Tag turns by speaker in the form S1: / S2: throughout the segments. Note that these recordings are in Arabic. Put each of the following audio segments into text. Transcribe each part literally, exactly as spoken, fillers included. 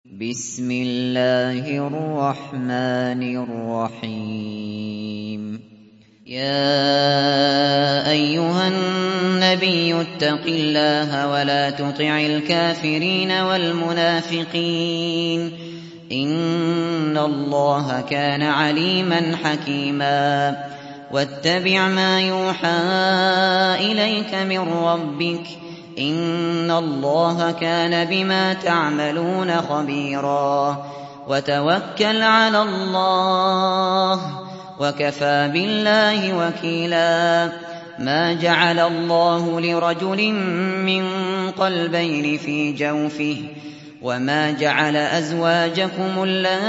S1: بسم الله الرحمن الرحيم يا أيها النبي اتق الله ولا تطع الكافرين والمنافقين إن الله كان عليما حكيما واتبع ما يوحى إليك من ربك إن الله كان بما تعملون خبيرا وتوكل على الله وكفى بالله وكيلا ما جعل الله لرجل من قلبين في جوفه وما جعل أزواجكم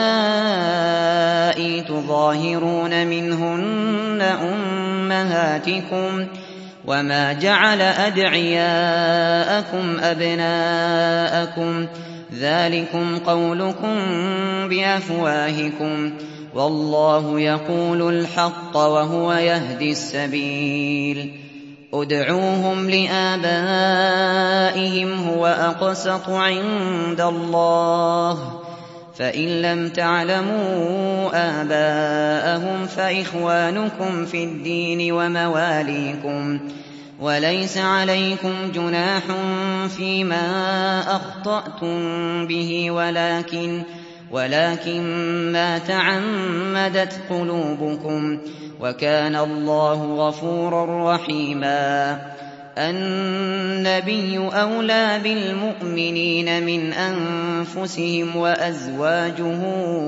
S1: اللائي تظاهرون منهن أمهاتكم وما جعل أدعياءكم أبناءكم ذلكم قولكم بأفواهكم والله يقول الحق وهو يهدي السبيل ادعوهم لآبائهم هو أقسط عند الله فإن لم تعلموا آباءهم فإخوانكم في الدين ومواليكم وليس عليكم جناح فيما أخطأتم به ولكن ولكن ما تعمدت قلوبكم وكان الله غفورا رحيما النبي أولى بالمؤمنين من أنفسهم وأزواجه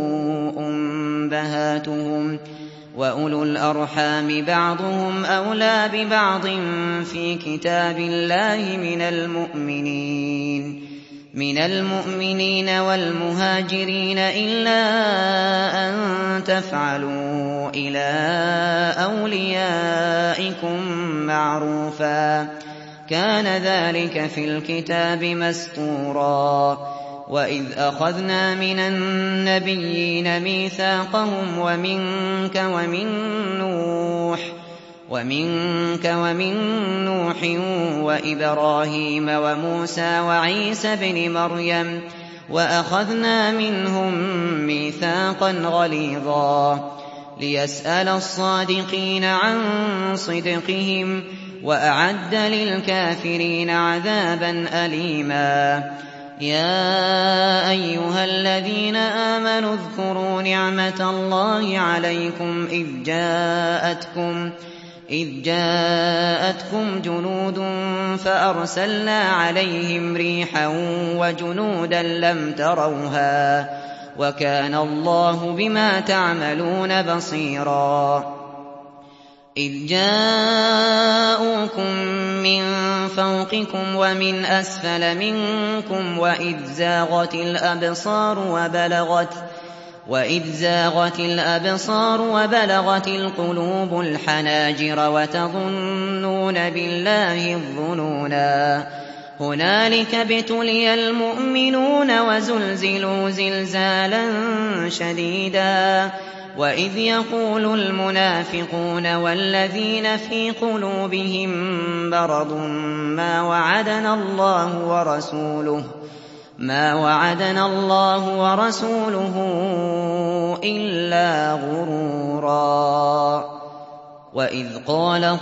S1: أمهاتهم وأولو الأرحام بعضهم أولى ببعض في كتاب الله من المؤمنين من المؤمنين والمهاجرين إلا أن تفعلوا إلى أوليائكم معروفا كان ذلك في الكتاب مسطورا وإذ أخذنا من النبيين ميثاقهم ومنك ومن نوح ومنك ومن نوح وإبراهيم وموسى وعيسى ابن مريم وأخذنا منهم ميثاقا غليظا ليسأل الصادقين عن صدقهم وأعد للكافرين عذابا أليما يا أيها الذين آمنوا اذكروا نعمة الله عليكم إذ جاءتكم إذ جاءتكم جنود فأرسلنا عليهم ريحا وجنودا لم تروها وكان الله بما تعملون بصيرا إذ جاءوكم من فوقكم ومن أسفل منكم وإذ زاغت الأبصار وبلغت وإذ زاغت الأبصار وبلغت القلوب الحناجر وتظنون بالله الظنونا هنالك ابتلي المؤمنون وزلزلوا زلزالا شديدا وإذ يقول المنافقون والذين في قلوبهم مرض ما وعدنا الله ورسوله ما وعدنا الله ورسوله إلا غرورا وإذ قالت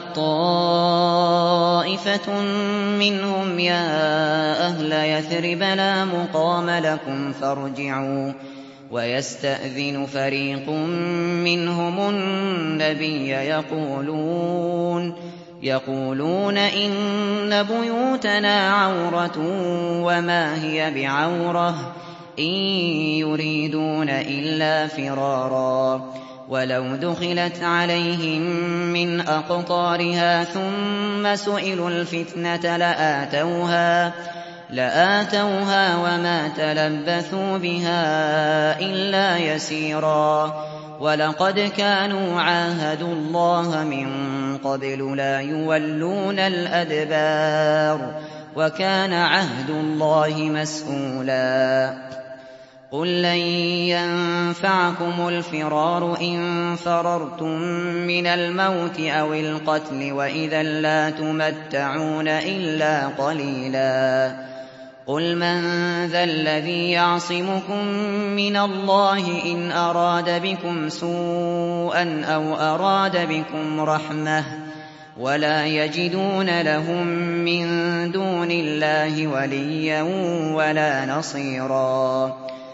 S1: طائفة منهم يا أهل يثرب لا مقام لكم فارجعوا ويستأذن فريق منهم النبي يقولون يقولون إن بيوتنا عورة وما هي بعورة إن يريدون إلا فرارا ولو دخلت عليهم من أقطارها ثم سئلوا الفتنة لآتوها لآتوها وما تلبثوا بها إلا يسيرا ولقد كانوا عاهدوا الله من قبل لا يولون الأدبار وكان عهد الله مسؤولا قل لن ينفعكم الفرار إن فررتم من الموت أو القتل وإذا لا تمتعون إلا قليلا قُلْ مَن ذَا الَّذِي يَعْصِمُكُم مِّنَ اللَّهِ إِنْ أَرَادَ بِكُمْ سُوءًا أَوْ أَرَادَ بِكُمْ رَحْمَةً ۚ وَلَا يَجِدُونَ لَهُم مِّن دُونِ اللَّهِ وَلِيًّا وَلَا نَصِيرًا.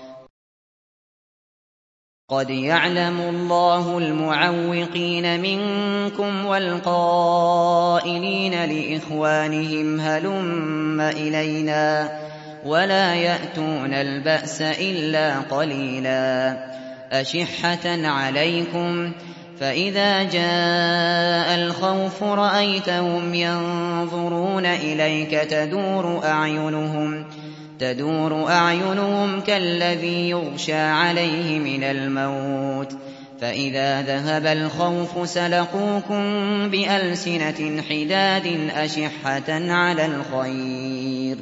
S1: قَدْ يَعْلَمُ اللَّهُ الْمُعَوِّقِينَ مِنكُمْ وَالْقَائِلِينَ لِإِخْوَانِهِمْ هَلُمَّ إِلَيْنَا ۖ وَلَا يَأْتُونَ الْبَأْسَ إِلَّا قَلِيلًا أَشِحَّةً عَلَيْكُمْ ۖ فَإِذَا جَاءَ الْخَوْفُ رَأَيْتَهُمْ يَنظُرُونَ إِلَيْكَ تَدُورُ أَعْيُنُهُمْ كَالَّذِي يُغْشَىٰ عَلَيْهِ مِنَ الْمَوْتِ ۖ فَإِذَا ذَهَبَ الْخَوْفُ سَلَقُوكُم بِأَلْسِنَةٍ حِدَادٍ أَشِحَّةً عَلَى الْخَيْرِ ۚ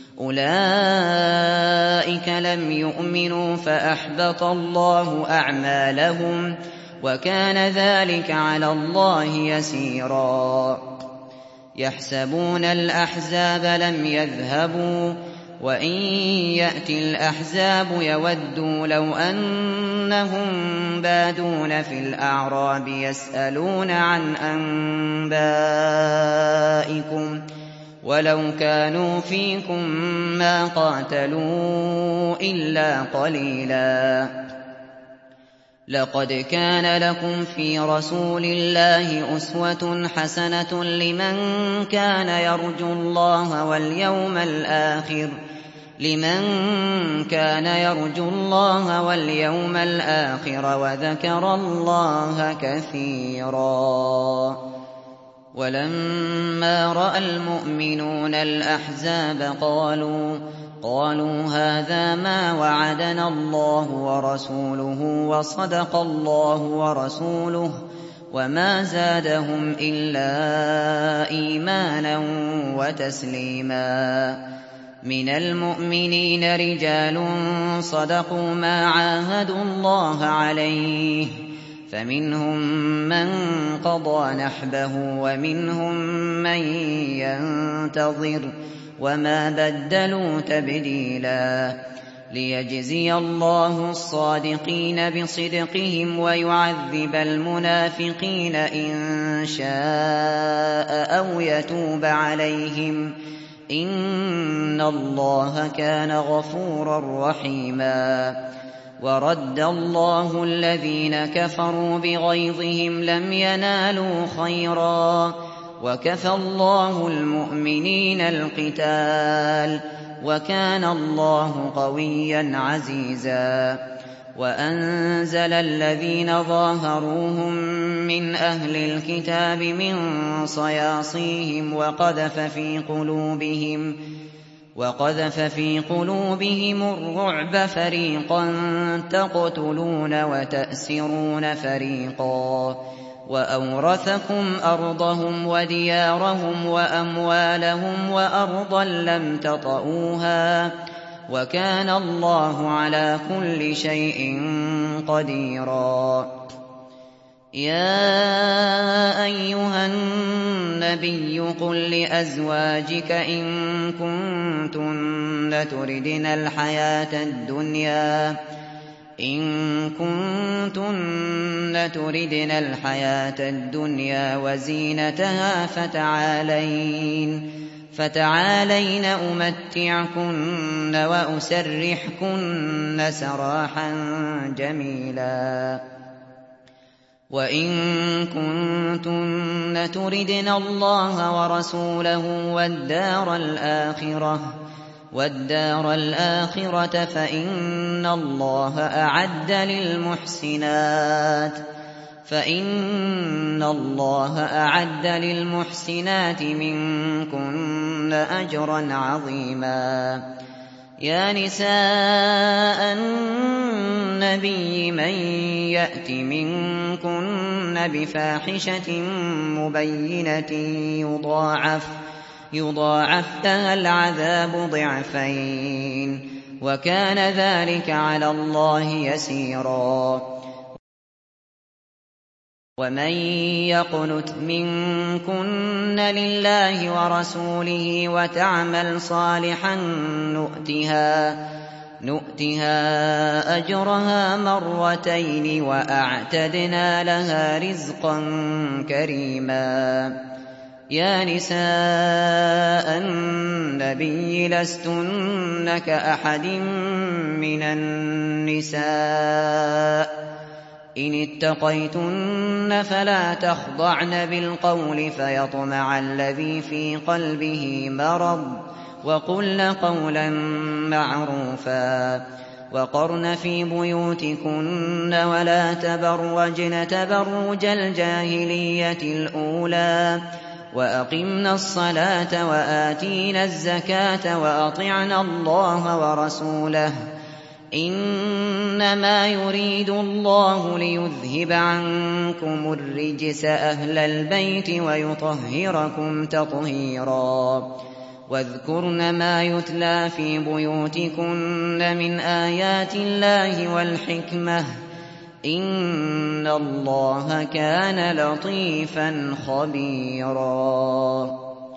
S1: أُولَٰئِكَ لَمْ يُؤْمِنُوا فَأَحْبَطَ اللَّهُ أَعْمَالَهُمْ ۚ وَكَانَ ذَٰلِكَ عَلَى اللَّهِ يَسِيرًا. يَحْسَبُونَ الْأَحْزَابَ لَمْ يَذْهَبُوا ۖ وَإِن يَأْتِ الْأَحْزَابُ يَوَدُّوا لَوْ أَنَّهُم بَادُونَ فِي الْأَعْرَابِ يَسْأَلُونَ عَنْ أَنبَائِكُمْ ۖ وَلَوْ كَانُوا فِيكُم مَّا قَاتَلُوا إِلَّا قَلِيلًا. لَقَدْ كَانَ لَكُمْ فِي رَسُولِ اللَّهِ أُسْوَةٌ حَسَنَةٌ لِّمَن كَانَ يَرْجُو اللَّهَ وَالْيَوْمَ الْآخِرَ لمن كان يرجو الله واليوم الآخر وذكر الله كثيرا. ولما رأى المؤمنون الأحزاب قالوا قالوا هذا ما وعدنا الله ورسوله وصدق الله ورسوله وما زادهم إلا إيمانا وتسليما. من المؤمنين رجال صدقوا ما عاهدوا الله عليه فمنهم من قضى نحبه ومنهم من ينتظر وما بدلوا تبديلا. ليجزي الله الصادقين بصدقهم ويعذب المنافقين إن شاء أو يتوب عليهم إن الله كان غفورا رحيما. ورد الله الذين كفروا بغيظهم لم ينالوا خيرا وكفى الله المؤمنين القتال وكان الله قويا عزيزا. وأنزل الذين ظاهروهم من أهل الكتاب من صياصيهم وقذف في قلوبهم وقذف في قلوبهم الرعب فريقا تقتلون وتأسرون فريقا. وأورثكم أرضهم وديارهم وأموالهم وأرضا لم تطئوها وكان الله على كل شيء قديرا. يا أيها النبي قل لأزواجك إن كنتن تردن الحياة الدنيا إن كنتن تردن الحياة الدنيا وزينتها فتعالين فتعالين أمتعكن وأسرحكن سراحا جميلا. وإن كنتن تردن الله ورسوله والدار الآخرة والدار الآخرة فإن الله أعد للمحسنات فإن الله أعد للمحسنات منكن أجرا عظيما. يا نساء النبي من يأت منكن بفاحشة مبينة يضاعف يضاعف لها العذاب ضعفين وكان ذلك على الله يسيرا. ومن يقنت منكن لله ورسوله وتعمل صالحا نؤتها, نؤتها أجرها مرتين وأعتدنا لها رزقا كريما. يا نساء النبي لستن كأحد من النساء إن اتقيتن فلا تخضعن بالقول فيطمع الذي في قلبه مرض وقلن قولا معروفا. وقرن في بيوتكن ولا تبرجن تبرج الجاهلية الأولى وأقمنا الصلاة وآتينا الزكاة وأطعنا الله ورسوله إنما يريد الله ليذهب عنكم الرجس أهل البيت ويطهركم تطهيرا. واذكرن ما يتلى في بيوتكن من آيات الله والحكمة إن الله كان لطيفا خبيرا.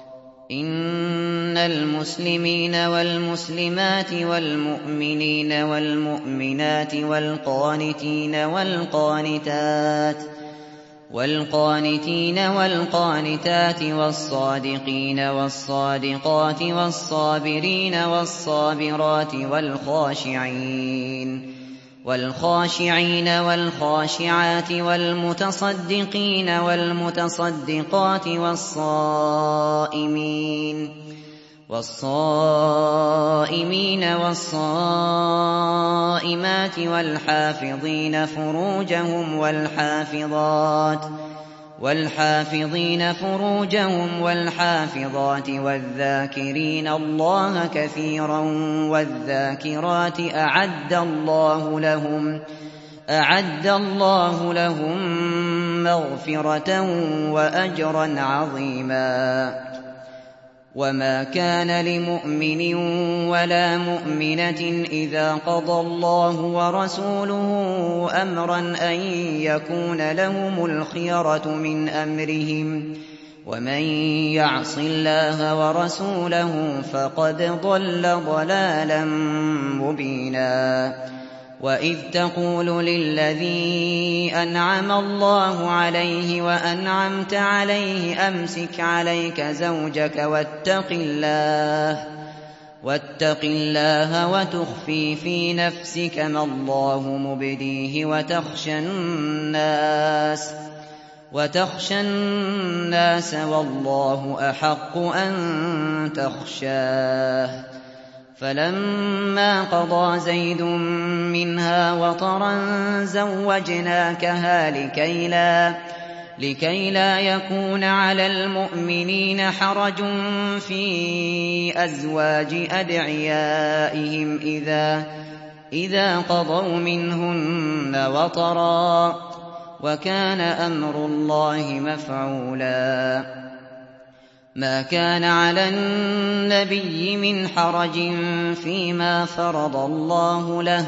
S1: إن المسلمين والمسلمات والمؤمنين والمؤمنات والقانتين والقانتات والقانتين والقانتات والصادقين والصادقات والصابرين والصابرات والخاشعين والخاشعين والخاشعات والمتصدقين والمتصدقات والصائمين والصائمين والصائمات والحافظين فروجهم والحافظات والحافظين فروجهم والحافظات والذاكرين الله كثيرا والذاكرات أعد الله لهم أعد الله لهم مغفرة وأجرا عظيما. وما كان لمؤمن ولا مؤمنة إذا قضى الله ورسوله أمرا أن يكون لهم الخيرة من أمرهم ومن يعص الله ورسوله فقد ضل ضلالا مبينا. وإذ تقول للذي أنعم الله عليه وأنعمت عليه أمسك عليك زوجك واتق الله واتق الله وتخفي في نفسك ما الله مبديه وتخشى الناس وتخشى الناس والله أحق أن تخشاه. فلما قضى زيد منها وطرا زوجناكها لكي لا, لكي لا يكون على المؤمنين حرج في أزواج أدعيائهم إذا, إذا قضوا منهن وطرا وكان أمر الله مفعولا. ما كان على النبي من حرج فيما فرض الله له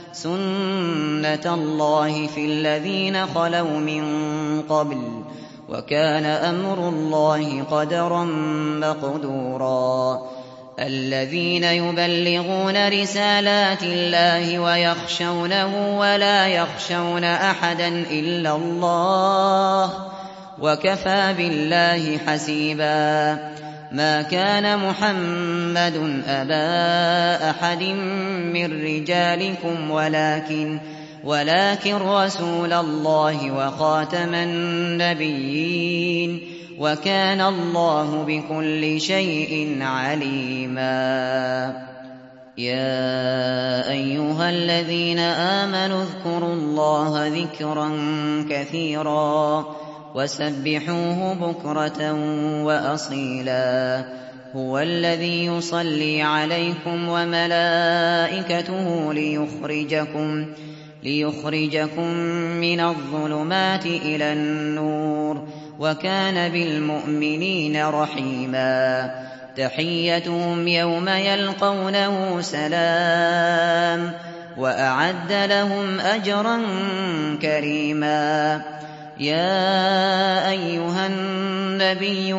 S1: سنة الله في الذين خلوا من قبل وكان أمر الله قدرا مقدورا. الذين يبلغون رسالات الله ويخشونه ولا يخشون أحدا إلا الله وكفى بالله حسيبا. ما كان محمد أبا أحد من رجالكم ولكن ولكن رسول الله وخاتم النبيين وكان الله بكل شيء عليما. يا أيها الذين آمنوا اذكروا الله ذكرا كثيرا وسبحوه بكرة وأصيلا. هو الذي يصلي عليكم وملائكته ليخرجكم, ليخرجكم من الظلمات إلى النور وكان بالمؤمنين رحيما. تحيتهم يوم يلقونه سلام وأعد لهم أجرا كريما. يا أيها النبي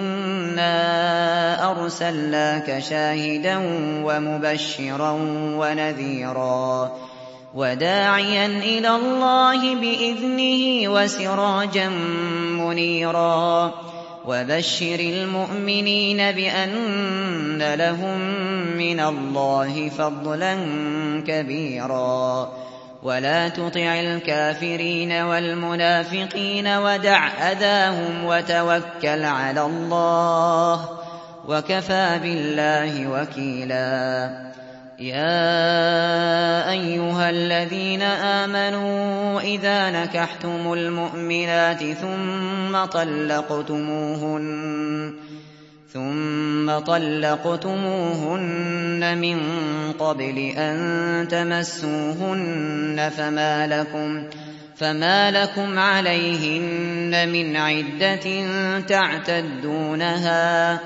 S1: إنا أرسلناك شاهدا ومبشرا ونذيرا وداعيا إلى الله بإذنه وسراجا منيرا وبشر المؤمنين بأن لهم من الله فضلا كبيرا ولا تطع الكافرين والمنافقين ودع أذاهم وتوكل على الله وكفى بالله وكيلا يا أيها الذين آمنوا إذا نكحتم المؤمنات ثم طلقتموهن ثم طلقتموهن من قبل أن تمسوهن فما لكم فما لكم عليهن من عدة تعتدونها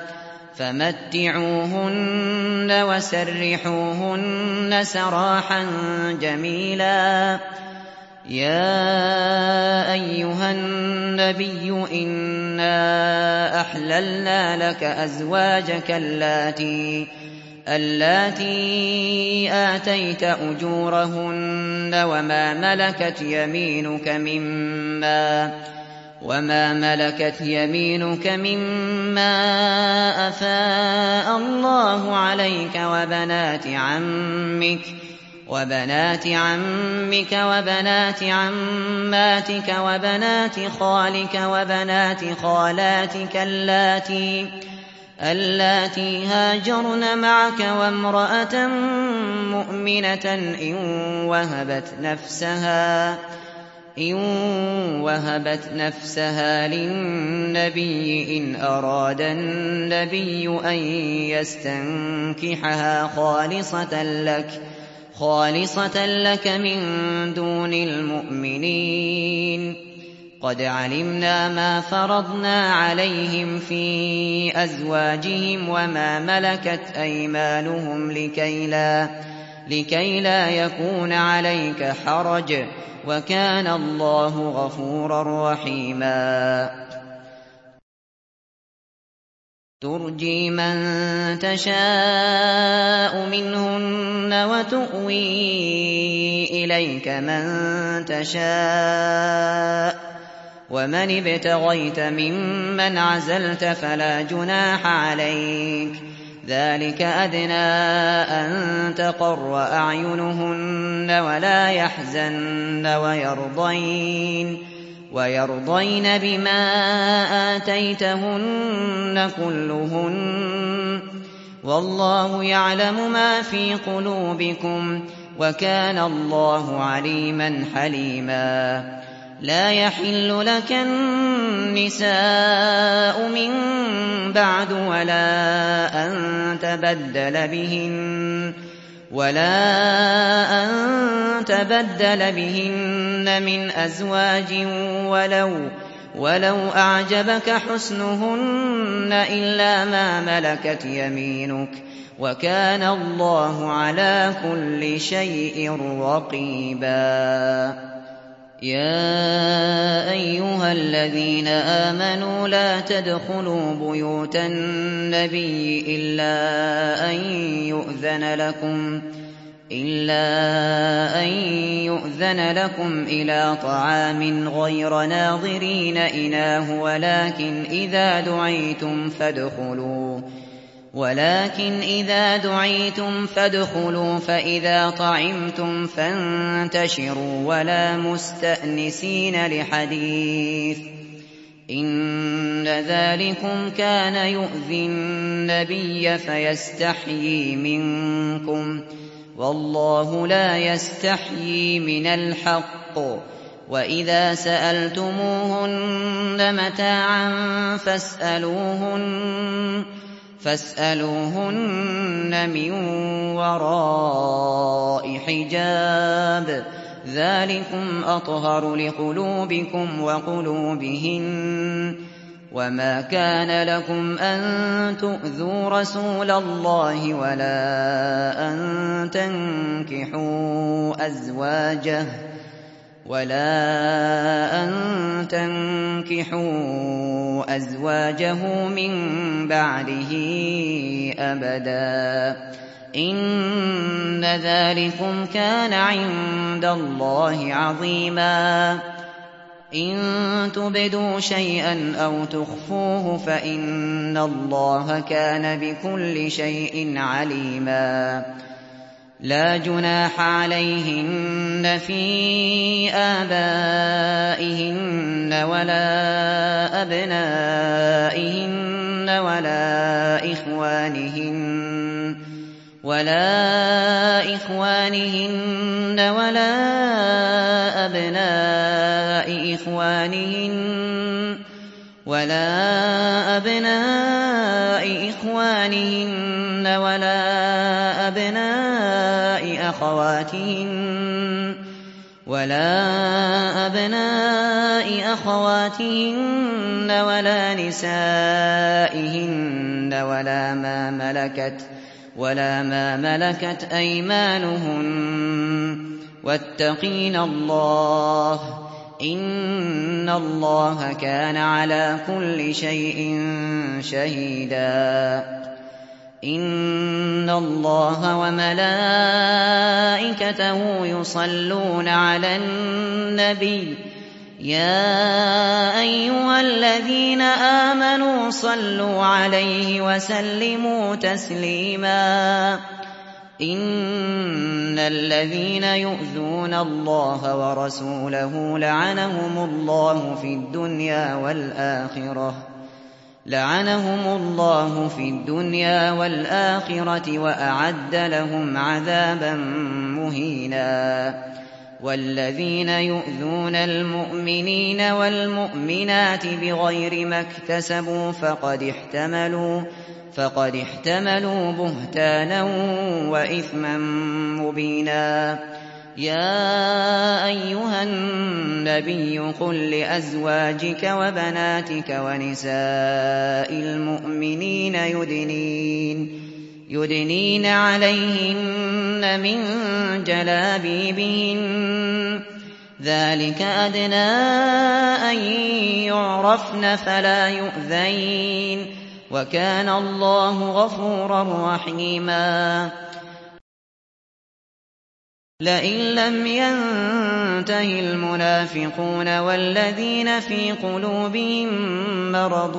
S1: فمتعوهن وسرحوهن سراحا جميلا يا أيها النبي إنا أحللنا لك أزواجك اللاتي اللاتي آتيت أجورهن وما ملكت يمينك مما وما ملكت يمينك مما أفاء الله عليك وبنات عمك وبنات عمك وبنات عماتك وبنات خالك وبنات خالاتك اللاتي اللاتي هاجرن معك وامرأة مؤمنة إن وهبت نفسها إن وهبت نفسها للنبي إن أراد النبي أن يستنكحها خالصة لك خالصة لك من دون المؤمنين قد علمنا ما فرضنا عليهم في أزواجهم وما ملكت أيمانهم لكي لا, لكي لا يكون عليك حرج وكان الله غفورا رحيما ترجي من تشاء منهن وتؤوي إليك من تشاء ومن ابتغيت ممن عزلت فلا جناح عليك ذلك أدنى أن تقر أعينهن ولا يحزن ويرضين ويرضين بما آتيتهن كلهن والله يعلم ما في قلوبكم وكان الله عليما حليما لا يحل لك النساء من بعد ولا أن تبدل بهن ولا أن تبدل بهن من أزواج ولو ولو أعجبك حسنهن إلا ما ملكت يمينك وكان الله على كل شيء رقيبا يا أيها الذين آمنوا لا تدخلوا بيوت النبي إلا أن يؤذن لكم إلا أن يؤذن لكم إلى طعام غير ناظرين إناه ولكن إذا دعيتم فادخلوا ولكن إذا دعيتم فادخلوا فإذا طعمتم فانتشروا ولا مستأنسين لحديث إن ذلكم كان يؤذي النبي فيستحيي منكم والله لا يستحيي من الحق وإذا سألتموهن متاعا فاسألوهن فاسألوهن من وراء حجاب ذلكم أطهر لقلوبكم وقلوبهن وما كان لكم أن تؤذوا رسول الله ولا أن تنكحوا أزواجه ولا أن تنكحوا أزواجه من بعده أبدا إن ذلكم كان عند الله عظيما إن تبدوا شيئا أو تخفوه فإن الله كان بكل شيء عليما لا جناح عليهن في آبائهن ولا أبنائهن ولا إخوانهن ولا إخوانهن ولا أبناء إخوانهن ولا أبناء إخوانهن ولا أبناء أخواتهن ولا أبناء أخواتهن ولا نسائهن ولا ما ملكت ولا ما ملكت أيمانهن واتقين الله إن الله كان على كل شيء شهيدا إن الله وملائكته يصلون على النبي يا أيها الذين آمنوا صلوا عليه وسلموا تسليما إن الذين يؤذون الله ورسوله لعنهم الله في الدنيا والآخرة لعنهم الله في الدنيا والآخرة وأعد لهم عذابا مهينا والذين يؤذون المؤمنين والمؤمنات بغير ما اكتسبوا فقد احتملوا فقد احتملوا بهتانا وإثما مبينا يا أيها النبي قل لأزواجك وبناتك ونساء المؤمنين يدنين يدنين عليهن من جلابيبهن ذلك أدنى أن يعرفن فلا يؤذين وكان الله غفورا رحيما لئن لم ينته المنافقون والذين في قلوبهم مرض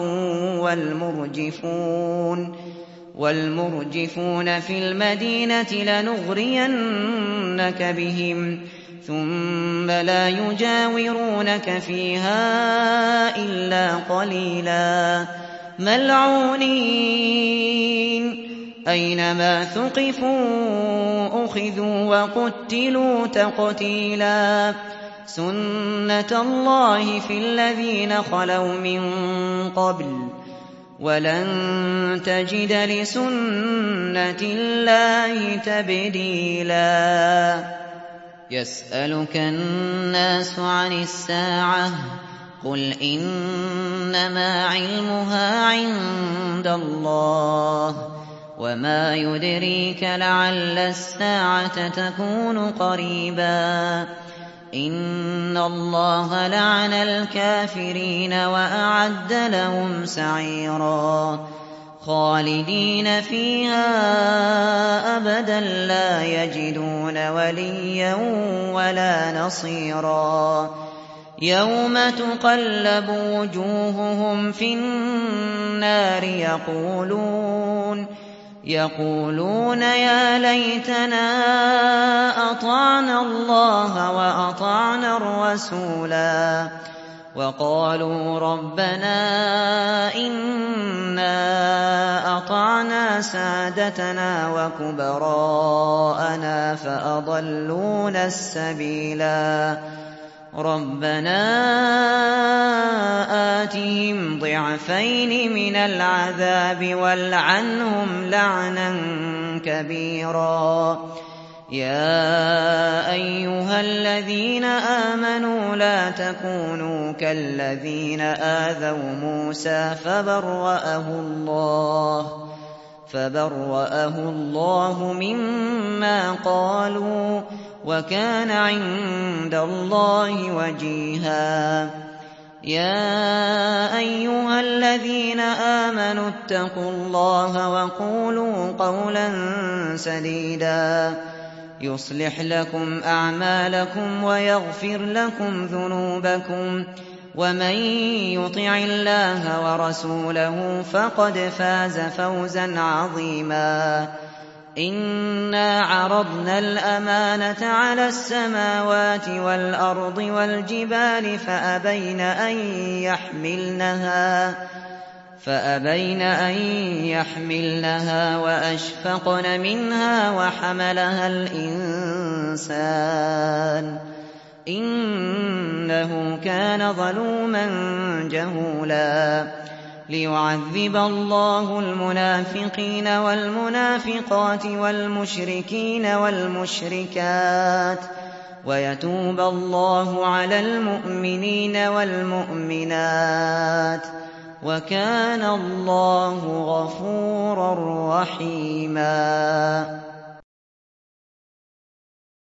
S1: والمرجفون والمرجفون في المدينة لنغرينك بهم ثم لا يجاورونك فيها إلا قليلا ملعونين أينما ثقفوا أخذوا وقتلوا تقتيلا سنة الله في الذين خلوا من قبل ولن تجد لسنة الله تبديلا يسألك الناس عن الساعة قل إنما علمها عند الله وما يدريك لعل الساعة تكون قريبا إن الله لعن الكافرين وأعد لهم سعيرا خالدين فيها أبدا لا يجدون وليا ولا نصيرا يوم تقلب وجوههم في النار يقولون يقولون يا ليتنا أطعنا الله وأطعنا الرسولا وقالوا ربنا إنا أطعنا سادتنا وكبراءنا فأضلونا السبيلا ربنا آتهم ضعفين من العذاب والعنهم لعنا كبيرا يا أيها الذين آمنوا لا تكونوا كالذين آذوا موسى فبرأه الله فبرأه الله مما قالوا وَكَانَ عِندَ اللَّهِ وَجِيهًا. يَا أَيُّهَا الَّذِينَ آمَنُوا اتَّقُوا اللَّهَ وَقُولُوا قَوْلًا سَدِيدًا يُصْلِحْ لَكُمْ أَعْمَالَكُمْ وَيَغْفِرْ لَكُمْ ذُنُوبَكُمْ وَمَن يُطِعِ اللَّهَ وَرَسُولَهُ فَقَدْ فَازَ فَوْزًا عَظِيمًا. إِنَّا عَرَضْنَا الْأَمَانَةَ عَلَى السَّمَاوَاتِ وَالْأَرْضِ وَالْجِبَالِ فَأَبَيْنَ أَن يَحْمِلْنَهَا فأبين أن يحملنها وأشفقن منها وحملها الإنسان إنه كان ظلوما جهولا. ليعذب الله المنافقين والمنافقات والمشركين والمشركات ويتوب الله على المؤمنين والمؤمنات وَكَانَ اللَّهُ غَفُورًا رَّحِيمًا.